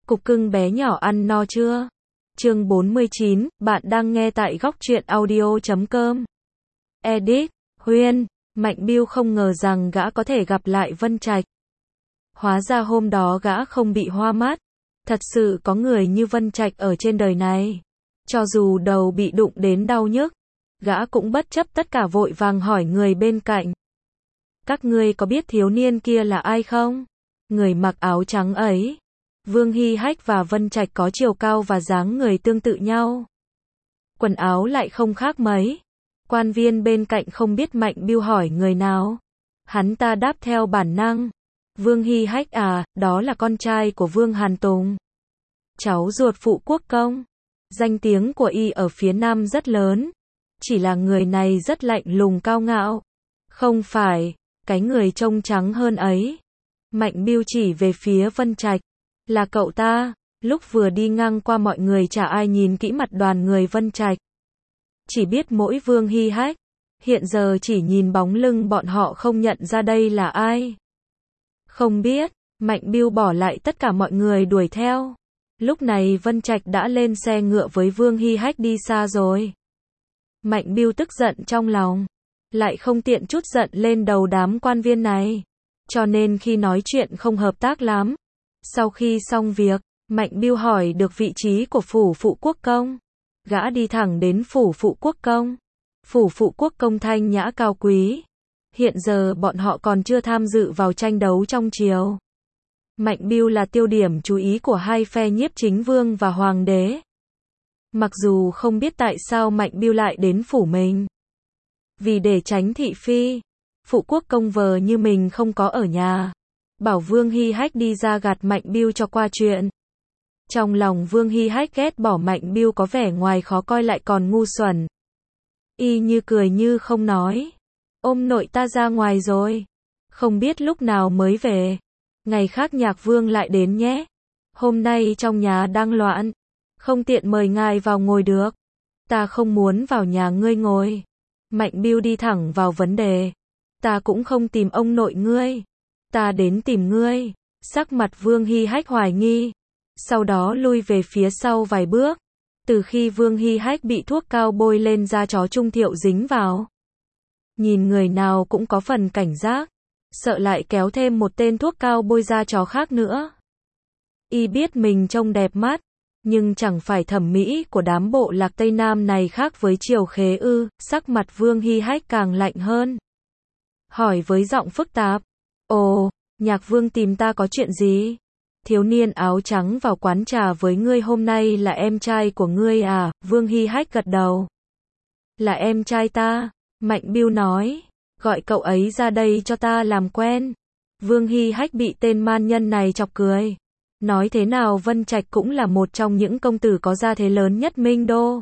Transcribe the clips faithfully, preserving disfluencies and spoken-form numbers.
Cục cưng bé nhỏ ăn no chưa? Chương bốn mươi chín, bạn đang nghe tại góc truyện audio chấm com. Edit, Huyên, Mạnh Biêu không ngờ rằng gã có thể gặp lại Vân Trạch. Hóa ra hôm đó gã không bị hoa mắt. Thật sự có người như Vân Trạch ở trên đời này. Cho dù đầu bị đụng đến đau nhức, gã cũng bất chấp tất cả vội vàng hỏi người bên cạnh. Các ngươi có biết thiếu niên kia là ai không? Người mặc áo trắng ấy. Vương Hy Hách và Vân Trạch có chiều cao và dáng người tương tự nhau. Quần áo lại không khác mấy. Quan viên bên cạnh không biết Mạnh Biêu hỏi người nào. Hắn ta đáp theo bản năng. Vương Hy Hách à, đó là con trai của Vương Hàn Tùng. Cháu ruột phụ quốc công. Danh tiếng của y ở phía Nam rất lớn. Chỉ là người này rất lạnh lùng cao ngạo. Không phải, cái người trông trắng hơn ấy. Mạnh Biêu chỉ về phía Vân Trạch. Là cậu ta. Lúc vừa đi ngang qua mọi người chả ai nhìn kỹ mặt đoàn người Vân Trạch. Chỉ biết mỗi Vương Hy Hách. Hiện giờ chỉ nhìn bóng lưng bọn họ không nhận ra đây là ai. Không biết. Mạnh Biêu bỏ lại tất cả mọi người đuổi theo. Lúc này Vân Trạch đã lên xe ngựa với Vương Hy Hách đi xa rồi. Mạnh Biêu tức giận trong lòng. Lại không tiện chút giận lên đầu đám quan viên này. Cho nên khi nói chuyện không hợp tác lắm. Sau khi xong việc, Mạnh Biêu hỏi được vị trí của phủ phụ quốc công. Gã đi thẳng đến phủ phụ quốc công. Phủ phụ quốc công thanh nhã cao quý. Hiện giờ bọn họ còn chưa tham dự vào tranh đấu trong triều. Mạnh Biêu là tiêu điểm chú ý của hai phe nhiếp chính vương và hoàng đế. Mặc dù không biết tại sao Mạnh Biêu lại đến phủ mình. Vì để tránh thị phi, phụ quốc công vờ như mình không có ở nhà. Bảo Vương Hy Hách đi ra gạt Mạnh Biêu cho qua chuyện. Trong lòng Vương Hy Hách ghét bỏ Mạnh Biêu có vẻ ngoài khó coi lại còn ngu xuẩn. Y như cười như không nói. Ôm nội ta ra ngoài rồi. Không biết lúc nào mới về. Ngày khác Nhạc Vương lại đến nhé. Hôm nay trong nhà đang loạn. Không tiện mời ngài vào ngồi được. Ta không muốn vào nhà ngươi ngồi. Mạnh Biêu đi thẳng vào vấn đề. Ta cũng không tìm ông nội ngươi. Ta đến tìm ngươi. Sắc mặt Vương Hy Hách hoài nghi. Sau đó lui về phía sau vài bước. Từ khi Vương Hy Hách bị thuốc cao bôi lên da chó Trung Thiệu dính vào. Nhìn người nào cũng có phần cảnh giác. Sợ lại kéo thêm một tên thuốc cao bôi da chó khác nữa. Y biết mình trông đẹp mắt. Nhưng chẳng phải thẩm mỹ của đám bộ lạc Tây Nam này khác với Triều Khế ư. Sắc mặt Vương Hy Hách càng lạnh hơn. Hỏi với giọng phức tạp. Ồ, Nhạc Vương tìm ta có chuyện gì? Thiếu niên áo trắng vào quán trà với ngươi hôm nay là em trai của ngươi à? Vương Hy Hách gật đầu. Là em trai ta. Mạnh Biêu nói. Gọi cậu ấy ra đây cho ta làm quen. Vương Hy Hách bị tên man nhân này chọc cười. Nói thế nào Vân Trạch cũng là một trong những công tử có gia thế lớn nhất Minh Đô.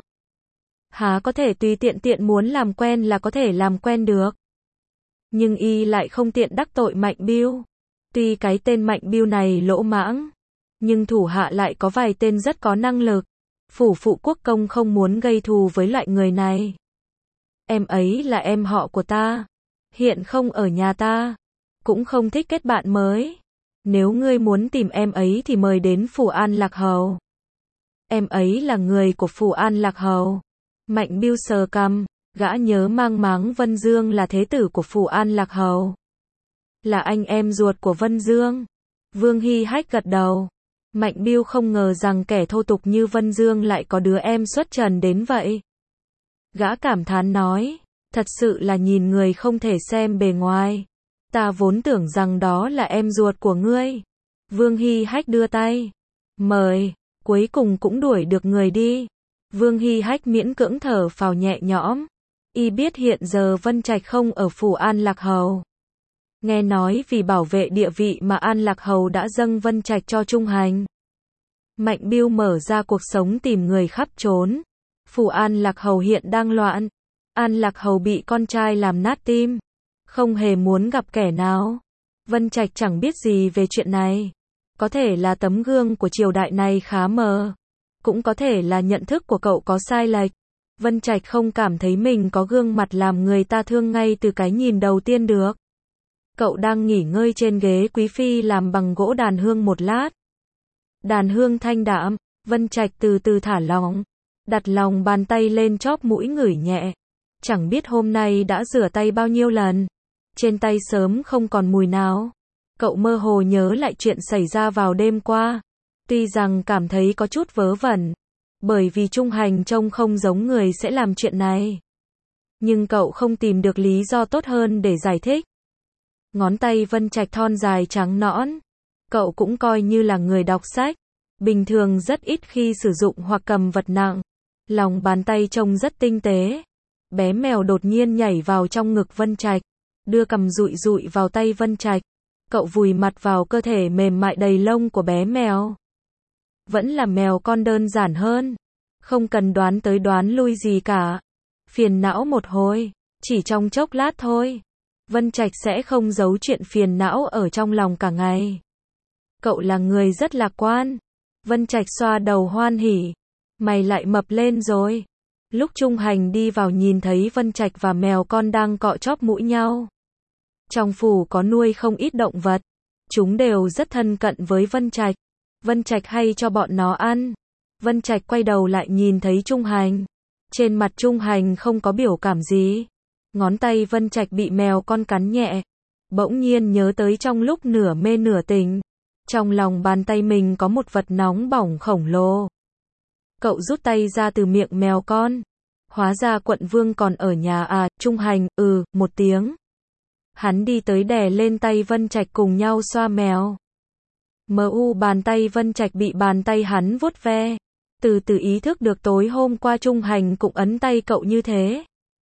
Há có thể tùy tiện tiện muốn làm quen là có thể làm quen được. Nhưng y lại không tiện đắc tội Mạnh Biêu. Tuy cái tên Mạnh Biêu này lỗ mãng, nhưng thủ hạ lại có vài tên rất có năng lực. Phủ phụ quốc công không muốn gây thù với loại người này. Em ấy là em họ của ta. Hiện không ở nhà ta. Cũng không thích kết bạn mới. Nếu ngươi muốn tìm em ấy thì mời đến phủ An Lạc Hầu. Em ấy là người của phủ An Lạc Hầu. Mạnh Biêu sờ cằm. Gã nhớ mang máng Vân Dương là thế tử của phủ An Lạc Hầu. Là anh em ruột của Vân Dương. Vương Hy Hách gật đầu. Mạnh Biêu không ngờ rằng kẻ thô tục như Vân Dương lại có đứa em xuất trần đến vậy. Gã cảm thán nói. Thật sự là nhìn người không thể xem bề ngoài. Ta vốn tưởng rằng đó là em ruột của ngươi. Vương Hy Hách đưa tay. Mời. Cuối cùng cũng đuổi được người đi. Vương Hy Hách miễn cưỡng thở phào nhẹ nhõm. Y biết hiện giờ Vân Trạch không ở phủ An Lạc Hầu. Nghe nói vì bảo vệ địa vị mà An Lạc Hầu đã dâng Vân Trạch cho trung hành. Mạnh Biêu mở ra cuộc sống tìm người khắp trốn. Phủ An Lạc Hầu hiện đang loạn. An Lạc Hầu bị con trai làm nát tim. Không hề muốn gặp kẻ nào. Vân Trạch chẳng biết gì về chuyện này. Có thể là tấm gương của triều đại này khá mờ. Cũng có thể là nhận thức của cậu có sai lệch. Vân Trạch không cảm thấy mình có gương mặt làm người ta thương ngay từ cái nhìn đầu tiên được. Cậu đang nghỉ ngơi trên ghế quý phi làm bằng gỗ đàn hương một lát. Đàn hương thanh đạm, Vân Trạch từ từ thả lỏng, đặt lòng bàn tay lên chóp mũi ngửi nhẹ. Chẳng biết hôm nay đã rửa tay bao nhiêu lần. Trên tay sớm không còn mùi nào. Cậu mơ hồ nhớ lại chuyện xảy ra vào đêm qua. Tuy rằng cảm thấy có chút vớ vẩn, bởi vì Trung Hành trông không giống người sẽ làm chuyện này. Nhưng cậu không tìm được lý do tốt hơn để giải thích. Ngón tay Vân Trạch thon dài trắng nõn. Cậu cũng coi như là người đọc sách. Bình thường rất ít khi sử dụng hoặc cầm vật nặng. Lòng bàn tay trông rất tinh tế. Bé mèo đột nhiên nhảy vào trong ngực Vân Trạch, đưa cằm dụi dụi vào tay Vân Trạch. Cậu vùi mặt vào cơ thể mềm mại đầy lông của bé mèo. Vẫn là mèo con đơn giản hơn. Không cần đoán tới đoán lui gì cả. Phiền não một hồi, chỉ trong chốc lát thôi. Vân Trạch sẽ không giấu chuyện phiền não ở trong lòng cả ngày. Cậu là người rất lạc quan. Vân Trạch xoa đầu hoan hỉ. Mày lại mập lên rồi. Lúc Trung Hành đi vào nhìn thấy Vân Trạch và mèo con đang cọ chóp mũi nhau. Trong phủ có nuôi không ít động vật. Chúng đều rất thân cận với Vân Trạch. Vân Trạch hay cho bọn nó ăn. Vân Trạch quay đầu lại nhìn thấy Trung Hành. Trên mặt Trung Hành không có biểu cảm gì. Ngón tay Vân Trạch bị mèo con cắn nhẹ. Bỗng nhiên nhớ tới trong lúc nửa mê nửa tỉnh. Trong lòng bàn tay mình có một vật nóng bỏng khổng lồ. Cậu rút tay ra từ miệng mèo con. Hóa ra quận vương còn ở nhà à, Trung Hành, ừ, một tiếng. Hắn đi tới đè lên tay Vân Trạch cùng nhau xoa mèo. Mờ u bàn tay Vân Trạch bị bàn tay hắn vuốt ve. Từ từ ý thức được tối hôm qua Trung Hành cũng ấn tay cậu như thế.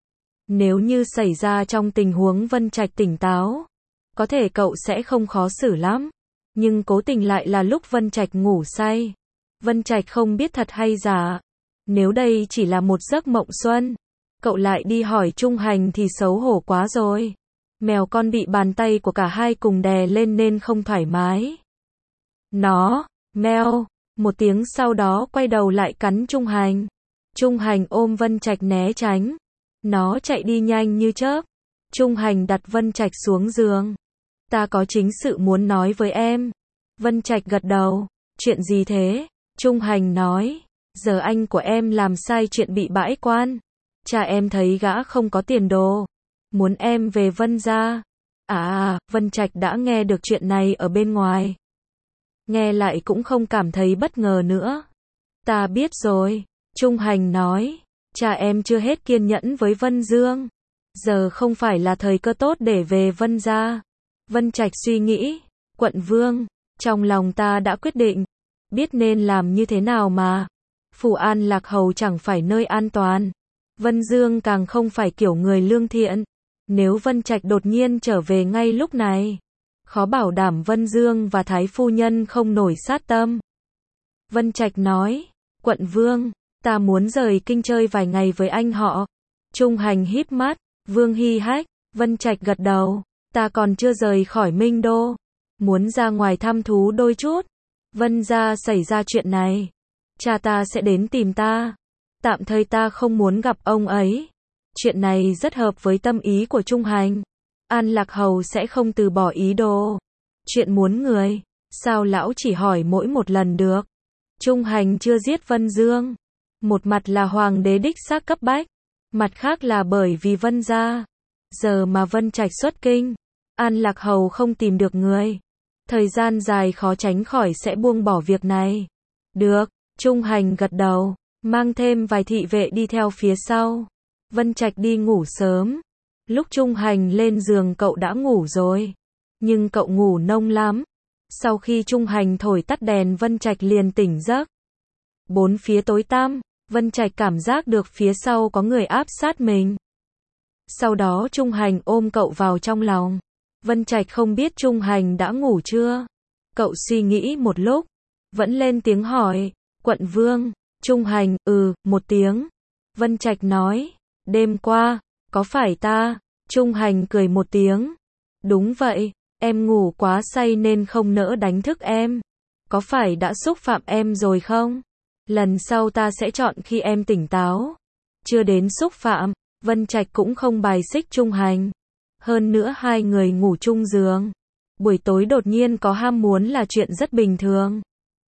Nếu như xảy ra trong tình huống Vân Trạch tỉnh táo, có thể cậu sẽ không khó xử lắm. Nhưng cố tình lại là lúc Vân Trạch ngủ say. Vân Trạch không biết thật hay giả. Nếu đây chỉ là một giấc mộng xuân, cậu lại đi hỏi Trung Hành thì xấu hổ quá rồi. Mèo con bị bàn tay của cả hai cùng đè lên nên không thoải mái. Nó, mèo, một tiếng sau đó quay đầu lại cắn Trung Hành. Trung Hành ôm Vân Trạch né tránh. Nó chạy đi nhanh như chớp. Trung Hành đặt Vân Trạch xuống giường. Ta có chính sự muốn nói với em. Vân Trạch gật đầu. Chuyện gì thế? Trung Hành nói. Giờ anh của em làm sai chuyện bị bãi quan. Cha em thấy gã không có tiền đồ. Muốn em về Vân gia. À, Vân Trạch đã nghe được chuyện này ở bên ngoài. Nghe lại cũng không cảm thấy bất ngờ nữa. Ta biết rồi. Trung Hành nói. Cha em chưa hết kiên nhẫn với Vân Dương. Giờ không phải là thời cơ tốt để về Vân gia. Vân Trạch suy nghĩ. Quận vương, trong lòng ta đã quyết định. Biết nên làm như thế nào mà. Phủ An Lạc Hầu chẳng phải nơi an toàn. Vân Dương càng không phải kiểu người lương thiện. Nếu Vân Trạch đột nhiên trở về ngay lúc này, khó bảo đảm Vân Dương và Thái Phu Nhân không nổi sát tâm. Vân Trạch nói. Quận vương, ta muốn rời kinh chơi vài ngày với anh họ. Trung Hành híp mắt. Vương Hy Hách. Vân Trạch gật đầu. Ta còn chưa rời khỏi Minh Đô. Muốn ra ngoài thăm thú đôi chút. Vân gia xảy ra chuyện này. Cha ta sẽ đến tìm ta. Tạm thời ta không muốn gặp ông ấy. Chuyện này rất hợp với tâm ý của Trung Hành. An Lạc Hầu sẽ không từ bỏ ý đồ. Chuyện muốn người. Sao lão chỉ hỏi mỗi một lần được. Trung Hành chưa giết Vân Dương. Một mặt là hoàng đế đích xác cấp bách. Mặt khác là bởi vì Vân gia. Giờ mà Vân Trạch xuất kinh. An Lạc Hầu không tìm được người. Thời gian dài khó tránh khỏi sẽ buông bỏ việc này. Được. Trung Hành gật đầu. Mang thêm vài thị vệ đi theo phía sau. Vân Trạch đi ngủ sớm. Lúc Trung Hành lên giường cậu đã ngủ rồi. Nhưng cậu ngủ nông lắm. Sau khi Trung Hành thổi tắt đèn Vân Trạch liền tỉnh giấc. Bốn phía tối tăm. Vân Trạch cảm giác được phía sau có người áp sát mình. Sau đó Trung Hành ôm cậu vào trong lòng. Vân Trạch không biết Trung Hành đã ngủ chưa. Cậu suy nghĩ một lúc. Vẫn lên tiếng hỏi. Quận vương. Trung Hành, ừ, một tiếng. Vân Trạch nói. Đêm qua, có phải ta? Trung Hành cười một tiếng. Đúng vậy, em ngủ quá say nên không nỡ đánh thức em. Có phải đã xúc phạm em rồi không? Lần sau ta sẽ chọn khi em tỉnh táo. Chưa đến xúc phạm, Vân Trạch cũng không bài xích Trung Hành. Hơn nữa hai người ngủ chung giường. Buổi tối đột nhiên có ham muốn là chuyện rất bình thường.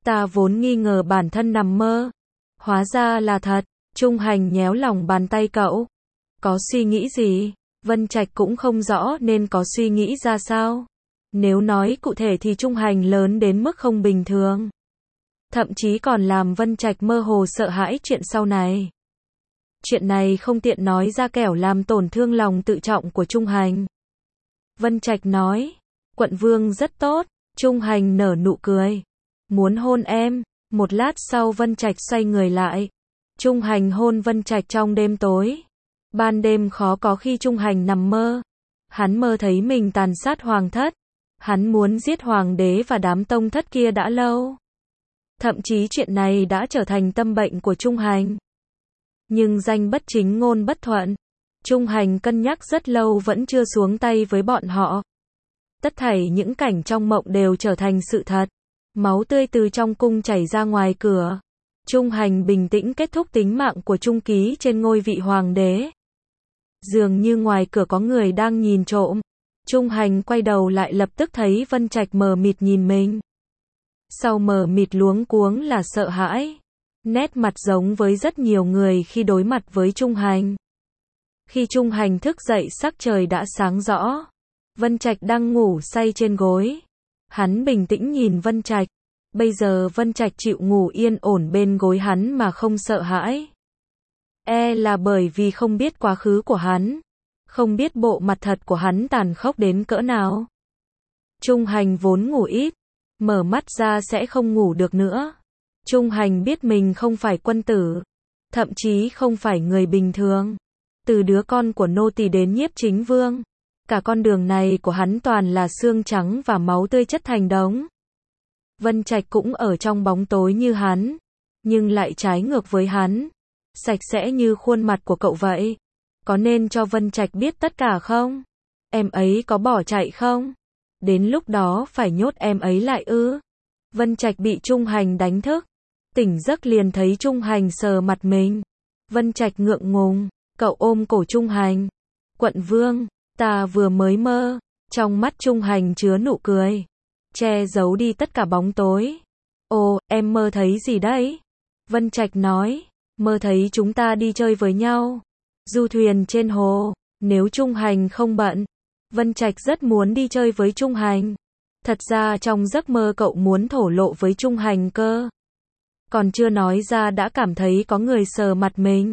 Ta vốn nghi ngờ bản thân nằm mơ. Hóa ra là thật. Trung Hành nhéo lòng bàn tay cậu. Có suy nghĩ gì? Vân Trạch cũng không rõ nên có suy nghĩ ra sao. Nếu nói cụ thể thì Trung Hành lớn đến mức không bình thường. Thậm chí còn làm Vân Trạch mơ hồ sợ hãi chuyện sau này. Chuyện này không tiện nói ra kẻo làm tổn thương lòng tự trọng của Trung Hành. Vân Trạch nói, quận vương rất tốt. Trung Hành nở nụ cười. Muốn hôn em. Một lát sau Vân Trạch xoay người lại. Trung Hành hôn Vân Trạch trong đêm tối. Ban đêm khó có khi Trung Hành nằm mơ. Hắn mơ thấy mình tàn sát hoàng thất. Hắn muốn giết hoàng đế và đám tông thất kia đã lâu. Thậm chí chuyện này đã trở thành tâm bệnh của Trung Hành. Nhưng danh bất chính ngôn bất thuận. Trung Hành cân nhắc rất lâu vẫn chưa xuống tay với bọn họ. Tất thảy những cảnh trong mộng đều trở thành sự thật. Máu tươi từ trong cung chảy ra ngoài cửa. Trung Hành bình tĩnh kết thúc tính mạng của Trung Ký trên ngôi vị hoàng đế. Dường như ngoài cửa có người đang nhìn trộm. Trung Hành quay đầu lại lập tức thấy Vân Trạch mờ mịt nhìn mình. Sau mờ mịt luống cuống là sợ hãi. Nét mặt giống với rất nhiều người khi đối mặt với Trung Hành. Khi Trung Hành thức dậy sắc trời đã sáng rõ. Vân Trạch đang ngủ say trên gối. Hắn bình tĩnh nhìn Vân Trạch. Bây giờ Vân Trạch chịu ngủ yên ổn bên gối hắn mà không sợ hãi. E là bởi vì không biết quá khứ của hắn. Không biết bộ mặt thật của hắn tàn khốc đến cỡ nào. Trung Hành vốn ngủ ít. Mở mắt ra sẽ không ngủ được nữa. Trung Hành biết mình không phải quân tử. Thậm chí không phải người bình thường. Từ đứa con của nô tỳ đến nhiếp chính vương. Cả con đường này của hắn toàn là xương trắng và máu tươi chất thành đống. Vân Trạch cũng ở trong bóng tối như hắn. Nhưng lại trái ngược với hắn. Sạch sẽ như khuôn mặt của cậu vậy. Có nên cho Vân Trạch biết tất cả không? Em ấy có bỏ chạy không? Đến lúc đó phải nhốt em ấy lại ư? Vân Trạch bị Trung Hành đánh thức. Tỉnh giấc liền thấy Trung Hành sờ mặt mình. Vân Trạch ngượng ngùng. Cậu ôm cổ Trung Hành. Quận vương, ta vừa mới mơ. Trong mắt Trung Hành chứa nụ cười. Che giấu đi tất cả bóng tối. Ồ, em mơ thấy gì đấy? Vân Trạch nói. Mơ thấy chúng ta đi chơi với nhau. Du thuyền trên hồ. Nếu Trung Hành không bận. Vân Trạch rất muốn đi chơi với Trung Hành. Thật ra trong giấc mơ cậu muốn thổ lộ với Trung Hành cơ. Còn chưa nói ra đã cảm thấy có người sờ mặt mình.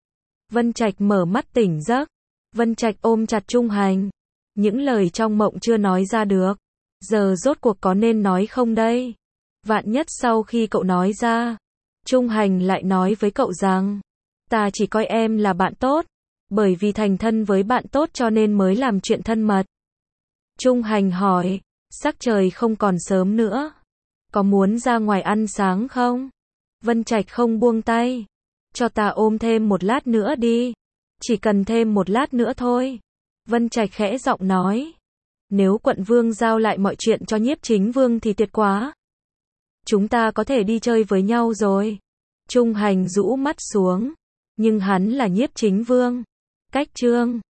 Vân Trạch mở mắt tỉnh giấc. Vân Trạch ôm chặt Trung Hành. Những lời trong mộng chưa nói ra được. Giờ rốt cuộc có nên nói không đây? Vạn nhất sau khi cậu nói ra. Trung Hành lại nói với cậu rằng. Ta chỉ coi em là bạn tốt. Bởi vì thành thân với bạn tốt cho nên mới làm chuyện thân mật. Trung Hành hỏi. Sắc trời không còn sớm nữa. Có muốn ra ngoài ăn sáng không? Vân Trạch không buông tay. Cho ta ôm thêm một lát nữa đi. Chỉ cần thêm một lát nữa thôi. Vân Trạch khẽ giọng nói. Nếu quận vương giao lại mọi chuyện cho nhiếp chính vương thì tuyệt quá. Chúng ta có thể đi chơi với nhau rồi. Trung Hành rũ mắt xuống. Nhưng hắn là nhiếp chính vương. Cách chương